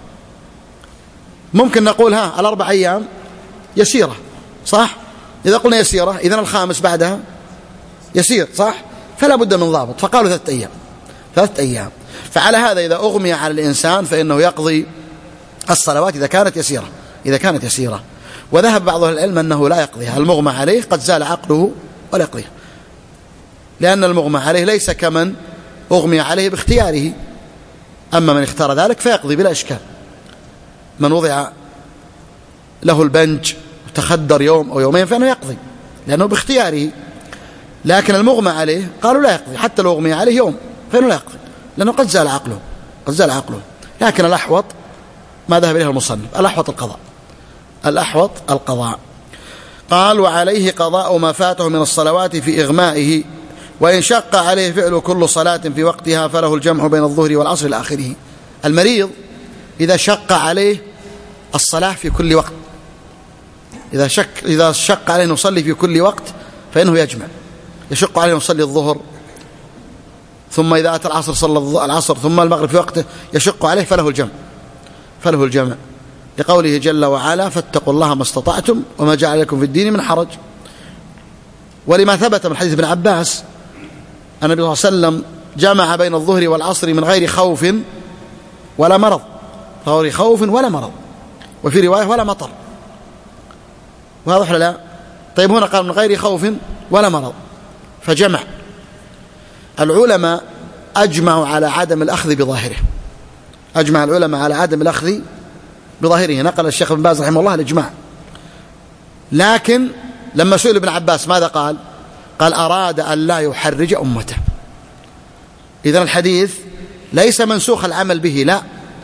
ممكن نقول على 4 أيام يسيرة، صح؟ إذا قلنا يسيرة إذن الخامس بعدها يسير، صح؟ فلا بد من ضابط، فقالوا 3 أيام، 3 أيام. فعلى هذا إذا أغمي على الإنسان فإنه يقضي الصلوات إذا كانت يسيرة، وذهب بعض العلم أنه لا يقضيها، المغمى عليه قد زال عقله ولا يقضيها، لأن المغمى عليه ليس كمن أغمي عليه باختياره، أما من اختار ذلك فيقضي بلا إشكال. من وضع له البنج وتخدر يوم أو يومين فإنه يقضي لأنه باختياره، لكن المغمى عليه قالوا لا يقضي، حتى لو أغمي عليه يوم فإنه لا يقضي لأنه قد زال عقله. لكن الأحوط ما ذهب إليه المصنف، الأحوط القضاء. قال: وعليه قضاء ما فاته من الصلوات في إغمائه، وإن شق عليه فعل كل صلاة في وقتها فله الجمع بين الظهر والعصر إلى آخره. المريض إذا شق عليه الصلاة في كل وقت، إذا شق عليه نصلي في كل وقت فإنه يجمع، يشق عليه نصلي الظهر ثم إذا أتى العصر صلى العصر ثم المغرب في وقته يشق عليه فله الجمع، لقوله جل وعلا: فاتقوا الله ما استطعتم وما جعل لكم في الدين من حرج. ولما ثبت من حديث ابن عباس أن النبي صلى الله عليه وسلم جمع بين الظهر والعصر من غير خوف ولا مرض، غير خوف ولا مرض، وفي رواية ولا مطر. واضح ولا لا؟ طيب هنا قال من غير خوف ولا مرض فجمع. العلماء أجمعوا على عدم الأخذ بظاهره، أجمع العلماء على عدم الأخذ بظاهره، نقل الشيخ ابن باز رحمه الله الإجماع. لكن لما سئل ابن عباس ماذا قال؟ قال أراد أن لا يحرج أمته. إذن الحديث ليس منسوخ العمل به، لا،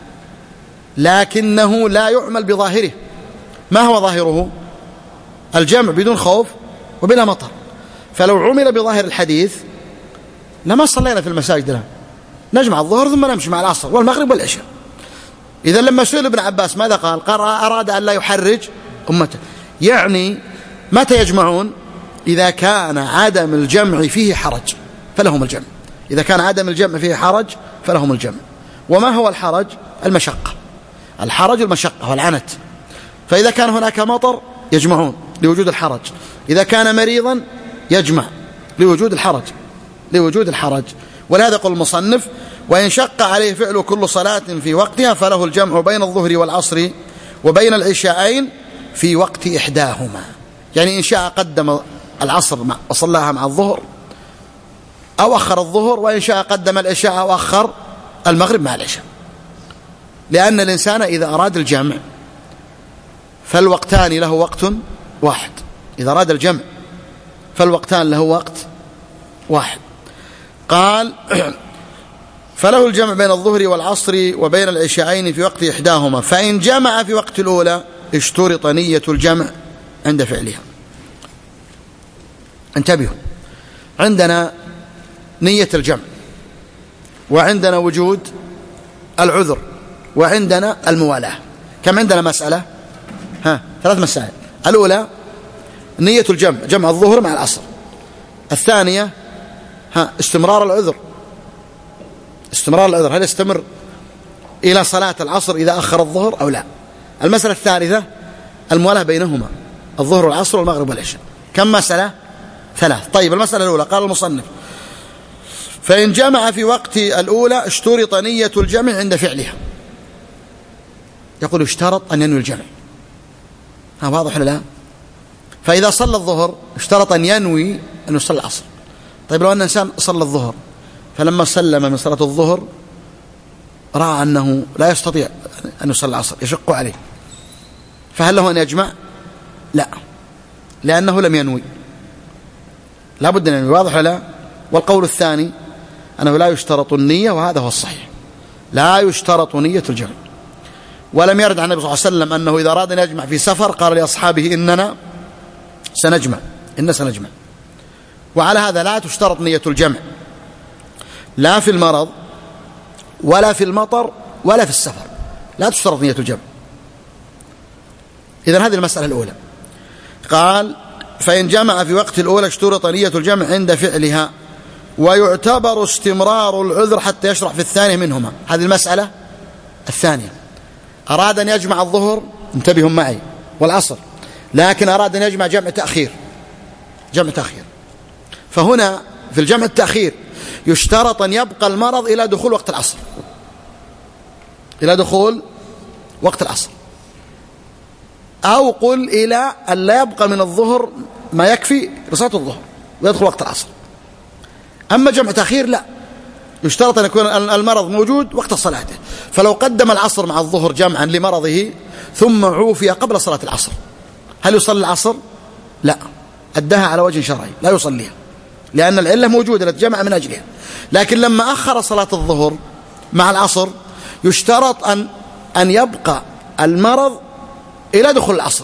لكنه لا يعمل بظاهره. ما هو ظاهره؟ الجمع بدون خوف وبلا مطر. فلو عمل بظاهر الحديث لما صلينا في المساجد الآن، نجمع الظهر ثم نمشي مع العصر والمغرب والعشاء. إذا لما سئل ابن عباس ماذا قال؟ قال أراد أن لا يحرج أمته، يعني متى يجمعون؟ إذا كان عدم الجمع فيه حرج فلهم الجمع، إذا كان عدم الجمع فيه حرج فلهم الجمع. وما هو الحرج؟ المشقة، الحرج المشقة والعنت. فإذا كان هناك مطر يجمعون لوجود الحرج، إذا كان مريضا يجمع لوجود الحرج، لوجود الحرج. ولهذا يقول المصنف وإن شق عليه فعل كل صلاة في وقتها فله الجمع بين الظهر والعصر وبين العشاءين في وقت إحداهما. يعني إن شاء قدم العصر وصلاها مع الظهر أو أخر الظهر، وإن شاء قدم العشاء أو أخر المغرب مع العشاء. لأن الإنسان إذا أراد الجمع فالوقتان له وقت واحد، إذا أراد الجمع فالوقتان له وقت واحد. قال فله الجمع بين الظهر والعصر وبين العشاءين في وقت إحداهما، فإن جمع في وقت الأولى اشترط نية الجمع عند فعلها. انتبهوا، عندنا نية الجمع، وعندنا وجود العذر، وعندنا الموالاة. كم عندنا مسألة؟ ثلاث مسائل. الأولى نية الجمع، جمع الظهر مع العصر. الثانية استمرار العذر، استمرار العذر، هل يستمر إلى صلاة العصر إذا أخر الظهر أو لا. المسألة الثالثة الموالاة بينهما، الظهر والعصر والمغرب والعشاء. كم مسألة؟ ثلاث. طيب المسألة الأولى قال المصنف فإن جمع في وقت الأولى اشترط نية الجمع عند فعلها. يقول اشترط أن ينوي الجمع، واضح ولا لا؟ فإذا صلى الظهر اشترط أن ينوي أن يصلي العصر. طيب لو أن إنسان صلى الظهر فلما سلم من صلاة الظهر رأى أنه لا يستطيع أن يصلي العصر، يشق عليه، فهل له أن يجمع؟ لا، لأنه لم ينوي، لا بد أن ينوي. واضح ولا لا؟ والقول الثاني أنه لا يشترط النية، وهذا هو الصحيح، لا يشترط نية الجمع. ولم يرد عن النبي صلى الله عليه وسلم أنه إذا أراد أن يجمع في سفر قال لأصحابه إننا سنجمع، إن سنجمع. وعلى هذا لا تشترط نية الجمع لا في المرض ولا في المطر ولا في السفر، لا تشترط نية الجمع. إذن هذه المسألة الأولى. قال فإن جمع في وقت الأولى اشترط نية الجمع عند فعلها، ويعتبر استمرار العذر حتى يشرع في الثانية منهما. هذه المسألة الثانية. أراد أن يجمع الظهر، انتبهوا معي، والعصر، لكن أراد أن يجمع جمع تأخير، جمع تأخير. فهنا في الجمع التأخير يشترط أن يبقى المرض إلى دخول وقت العصر، إلى دخول وقت العصر، أو قل إلى أن لا يبقى من الظهر ما يكفي لصلاة الظهر ويدخل وقت العصر. أما جمع تأخير لا، يشترط أن يكون المرض موجود وقت صلاته. فلو قدم العصر مع الظهر جمعا لمرضه ثم عوفي قبل صلاة العصر، هل يصلي العصر؟ لا، أداها على وجه شرعي، لا يصليها، لأن العلة موجودة التي جمع من أجلها. لكن لما أخر صلاة الظهر مع العصر يشترط أن يبقى المرض إلى دخول العصر،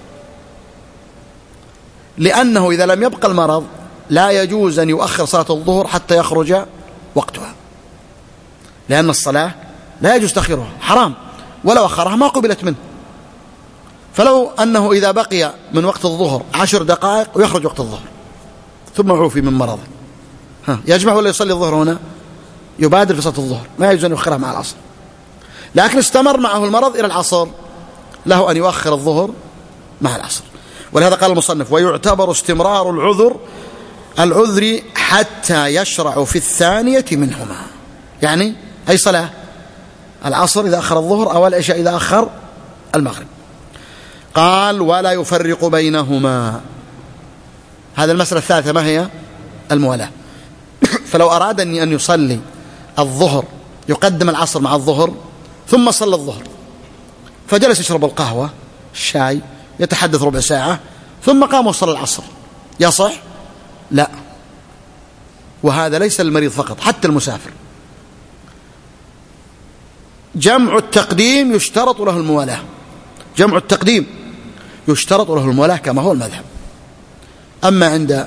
لأنه إذا لم يبقى المرض لا يجوز أن يؤخر صلاة الظهر حتى يخرج وقتها، لأن الصلاة لا يجوز تأخيرها، حرام، ولو أخرها ما قبلت منه. فلو أنه إذا بقي من وقت الظهر 10 دقائق ويخرج وقت الظهر ثم عوفي من مرضه، يجمع ولا يصلي الظهر هنا؟ يبادر في صلاة الظهر، ما يجوز أن يؤخرها مع العصر. لكن استمر معه المرض إلى العصر له أن يؤخر الظهر مع العصر. ولهذا قال المصنف ويعتبر استمرار العذر العذر حتى يشرع في الثانية منهما. يعني أي صلاة؟ العصر إذا أخر الظهر أو العشاء إذا أخر المغرب. قال ولا يفرق بينهما. هذا المسألة الثالثة ما هي؟ الموالاة. فلو أراد أن يصلي الظهر يقدم العصر مع الظهر ثم صلى الظهر فجلس يشرب القهوة الشاي يتحدث ربع ساعة ثم قام وصلى العصر، يصح؟ لا. وهذا ليس المريض فقط، حتى المسافر. جمع التقديم يشترط له الموالاة، جمع التقديم يشترط له الموالاة كما هو المذهب. أما عند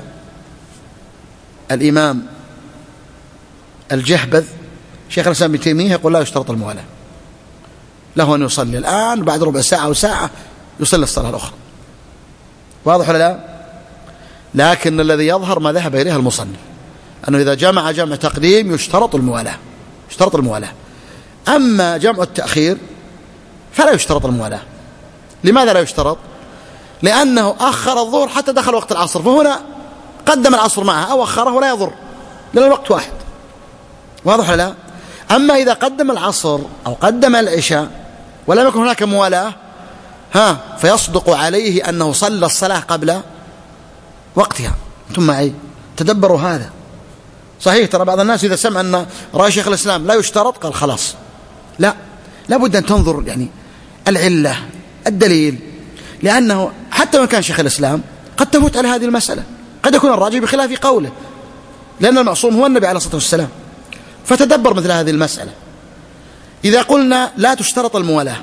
الإمام الجهبذ شيخ الإسلام ابن تيمية يقول لا يشترط الموالاة، له أن يصلي الآن بعد ربع ساعة أو ساعة يصلي الصلاة الأخرى. واضح ولا لا؟ لكن الذي يظهر ما ذهب إليه المصنف أنه إذا جمع تقديم يشترط الموالاة، يشترط الموالاة. أما جمع التأخير فلا يشترط الموالاة. لماذا لا يشترط؟ لأنه أخر الظهر حتى دخل وقت العصر، فهنا قدم العصر معها أو أخره ولا يضر لأن الوقت واحد. واضح ولا لا؟ أما إذا قدم العصر أو قدم العشاء ولم يكن هناك موالاة فيصدق عليه أنه صلى الصلاة قبل وقتها. أنتم معي؟ تدبروا هذا. صحيح ترى بعض الناس إذا سمع أن رأي شيخ الإسلام لا يشترط قال خلاص، لا، لابد أن تنظر يعني العلة الدليل، لأنه حتى وإن كان شيخ الإسلام قد تفوت على هذه المسألة، قد يكون الراجح بخلاف قوله، لأن المعصوم هو النبي عليه الصلاة والسلام. فتدبر مثل هذه المسألة. إذا قلنا لا تشترط الموالاة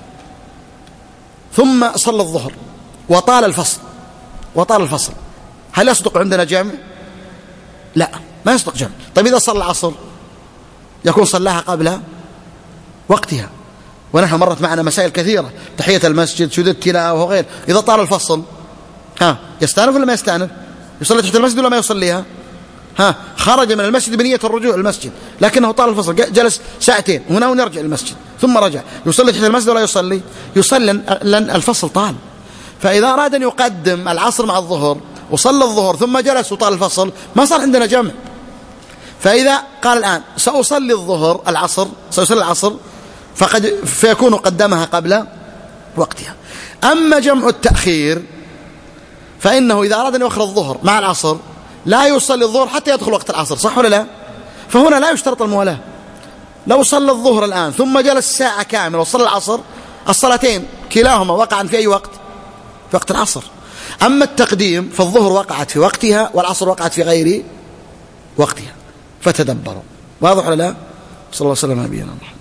ثم صلى الظهر وطال الفصل هل يصدق عندنا جمع؟ لا، ما يصدق جمع. طيب إذا صلى العصر يكون صلاها قبل وقتها، ونحن مرت معنا مسائل كثيرة، تحية المسجد، سجود التلاوة وغير. إذا طال الفصل يستأنف ولا ما يستأنف؟ يصلي تحت المسجد ولا ما يصليها؟ خرج من المسجد بنية الرجوع المسجد لكنه طال الفصل، جلس ساعتين هنا ونرجع المسجد ثم رجع، يصلي تحت المسجد ولا يصلي؟ يصلي لأن الفصل طال. فإذا أراد أن يقدم العصر مع الظهر وصلى الظهر ثم جلس وطال الفصل ما صار عندنا جمع. فإذا قال الآن سأصلي الظهر سأصلي العصر فيكون قدمها قبل وقتها. أما جمع التأخير فإنه إذا أراد أن يؤخر الظهر مع العصر لا يصلي الظهر حتى يدخل وقت العصر، صح ولا لا؟ فهنا لا يشترط الموالاة. لو صلى الظهر الآن ثم جلس ساعة كاملة وصلى العصر، الصلاتين كلاهما وقعا في أي وقت؟ في وقت العصر. أما التقديم فالظهر وقعت في وقتها والعصر وقعت في غير وقتها. فتدبروا. واضح ولا لا؟ صلى الله عليه وسلم نبينا محمد.